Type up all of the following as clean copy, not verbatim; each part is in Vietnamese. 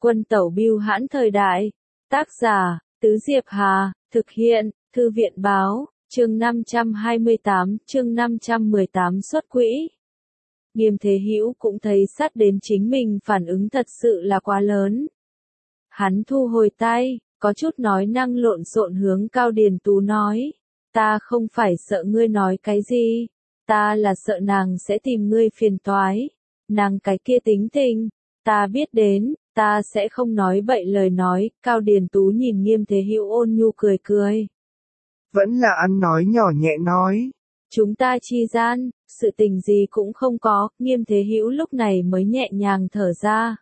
Quân tẩu bưu hãn thời đại. Tác giả, Tứ Diệp Hà, thực hiện, Thư viện báo, chương 518 xuất quỹ. Nghiêm Thế Hữu cũng thấy sát đến chính mình phản ứng thật sự là quá lớn. Hắn thu hồi tay, có chút nói năng lộn xộn hướng Cao Điền Tú nói. Ta không phải sợ ngươi nói cái gì, ta là sợ nàng sẽ tìm ngươi phiền toái. Nàng cái kia tính tình, ta biết đến, ta sẽ không nói bậy lời nói. Cao Điền Tú nhìn Nghiêm Thế Hữu ôn nhu cười cười. Vẫn là ăn nói nhỏ nhẹ nói. Chúng ta chi gian, sự tình gì cũng không có. Nghiêm Thế Hữu lúc này mới nhẹ nhàng thở ra.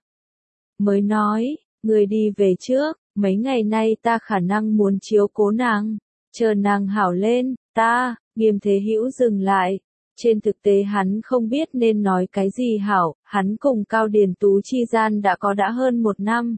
Mới nói, người đi về trước, mấy ngày nay ta khả năng muốn chiếu cố nàng. Chờ nàng hảo lên, Nghiêm Thế Hữu dừng lại. Trên thực tế hắn không biết nên nói cái gì hảo, hắn cùng Cao Điền Tú chi gian đã hơn 1 năm.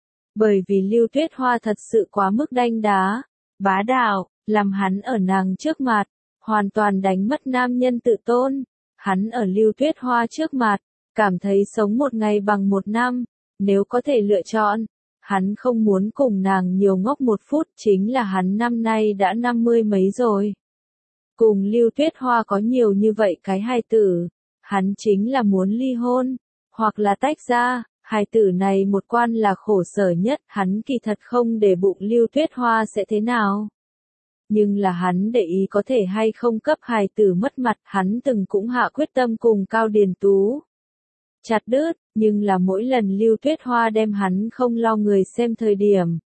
Bởi vì Lưu Tuyết Hoa thật sự quá mức đanh đá, bá đạo, làm hắn ở nàng trước mặt, hoàn toàn đánh mất nam nhân tự tôn. Hắn ở Lưu Tuyết Hoa trước mặt, cảm thấy sống một ngày bằng 1 năm, nếu có thể lựa chọn. Hắn không muốn cùng nàng nhiều ngốc 1 phút, chính là hắn năm nay đã 50 mấy rồi. Cùng Lưu Tuyết Hoa có nhiều như vậy cái hài tử, hắn chính là muốn ly hôn, hoặc là tách ra. Hài tử này một quan là khổ sở nhất, hắn kỳ thật không để bụng Lưu Tuyết Hoa sẽ thế nào. Nhưng là hắn để ý có thể hay không cấp hài tử mất mặt, hắn từng cũng hạ quyết tâm cùng Cao Điền Tú chặt đứt, nhưng là mỗi lần Lưu Tuyết Hoa đem hắn không lo người xem thời điểm.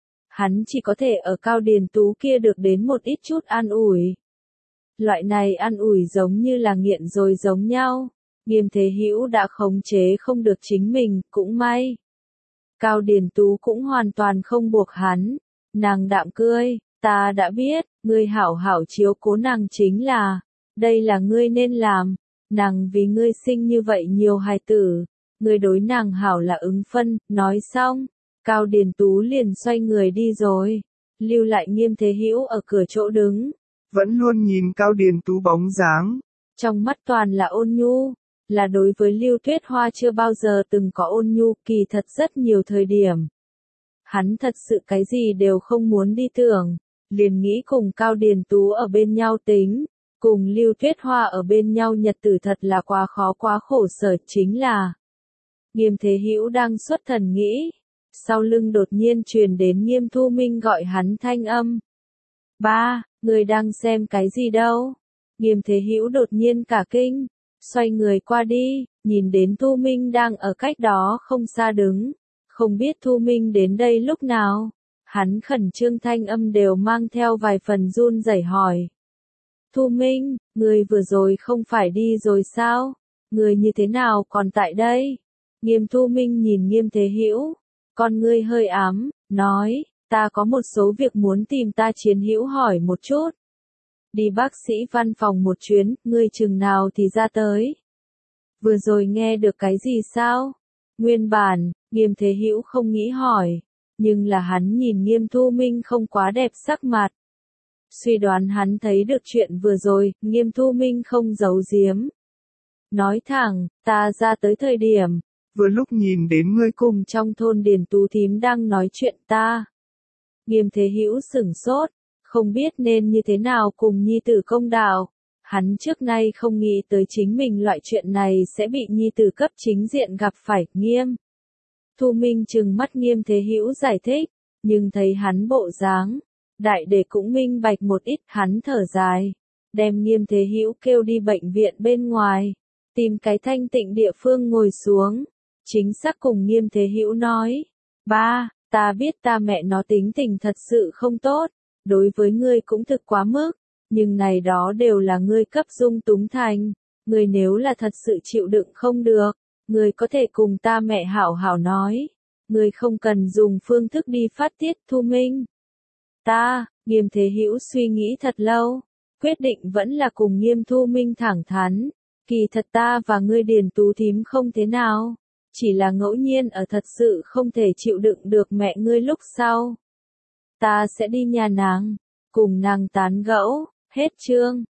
Hắn chỉ có thể ở Cao Điền Tú kia được đến một ít chút an ủi. Loại này an ủi giống như là nghiện rồi giống nhau. Nghiêm Thế Hữu đã khống chế không được chính mình, cũng may. Cao Điền Tú cũng hoàn toàn không buộc hắn. Nàng đạm cười, ta đã biết, ngươi hảo hảo chiếu cố nàng chính là, đây là ngươi nên làm. Nàng vì ngươi sinh như vậy nhiều hài tử, ngươi đối nàng hảo là ứng phân. Nói xong, Cao Điền Tú liền xoay người đi rồi, lưu lại Nghiêm Thế Hữu ở cửa chỗ đứng. Vẫn luôn nhìn Cao Điền Tú bóng dáng. Trong mắt toàn là ôn nhu, là đối với Lưu Tuyết Hoa chưa bao giờ từng có ôn nhu, kỳ thật rất nhiều thời điểm. Hắn thật sự cái gì đều không muốn đi tưởng, liền nghĩ cùng Cao Điền Tú ở bên nhau tính, cùng Lưu Tuyết Hoa ở bên nhau nhật tử thật là quá khó quá khổ sở. Chính là Nghiêm Thế Hữu đang xuất thần nghĩ, sau lưng đột nhiên truyền đến Nghiêm Thu Minh gọi hắn thanh âm. Ba, người đang xem cái gì đâu? Nghiêm Thế Hữu đột nhiên cả kinh, xoay người qua đi, nhìn đến Thu Minh đang ở cách đó không xa đứng, không biết Thu Minh đến đây lúc nào. Hắn khẩn trương thanh âm đều mang theo vài phần run rẩy hỏi. Thu Minh, người vừa rồi không phải đi rồi sao? Người như thế nào còn tại đây? Nghiêm Thu Minh nhìn Nghiêm Thế Hữu, con ngươi hơi ám, nói, ta có một số việc muốn tìm ta Chiến Hữu hỏi một chút. Đi bác sĩ văn phòng một chuyến, ngươi chừng nào thì ra tới. Vừa rồi nghe được cái gì sao? Nguyên bản, Nghiêm Thế Hữu không nghĩ hỏi, nhưng là hắn nhìn Nghiêm Thu Minh không quá đẹp sắc mặt. Suy đoán hắn thấy được chuyện vừa rồi, Nghiêm Thu Minh không giấu giếm. Nói thẳng, ta ra tới thời điểm, vừa lúc nhìn đến ngươi cùng trong thôn Điền Tú thím đang nói chuyện ta. Nghiêm Thế Hữu sửng sốt, không biết nên như thế nào cùng nhi tử công đạo. Hắn trước nay không nghĩ tới chính mình loại chuyện này sẽ bị nhi tử cấp chính diện gặp phải. Nghiêm Thu Minh trừng mắt Nghiêm Thế Hữu giải thích, nhưng thấy hắn bộ dáng, đại để cũng minh bạch một ít. Hắn thở dài, đem Nghiêm Thế Hữu kêu đi bệnh viện bên ngoài, tìm cái thanh tịnh địa phương ngồi xuống, chính xác cùng Nghiêm Thế Hữu nói, ba, ta biết ta mẹ nó tính tình thật sự không tốt, đối với ngươi cũng thực quá mức, nhưng này đó đều là ngươi cấp dung túng thành, ngươi nếu là thật sự chịu đựng không được, ngươi có thể cùng ta mẹ hảo hảo nói, ngươi không cần dùng phương thức đi phát tiết. Thu Minh. Nghiêm Thế Hữu suy nghĩ thật lâu, quyết định vẫn là cùng Nghiêm Thu Minh thẳng thắn, kỳ thật ta và ngươi Điền Tú thím không thế nào, chỉ là ngẫu nhiên ở thật sự không thể chịu đựng được mẹ ngươi lúc sau. Ta sẽ đi nhà nàng, cùng nàng tán gẫu. Hết chương.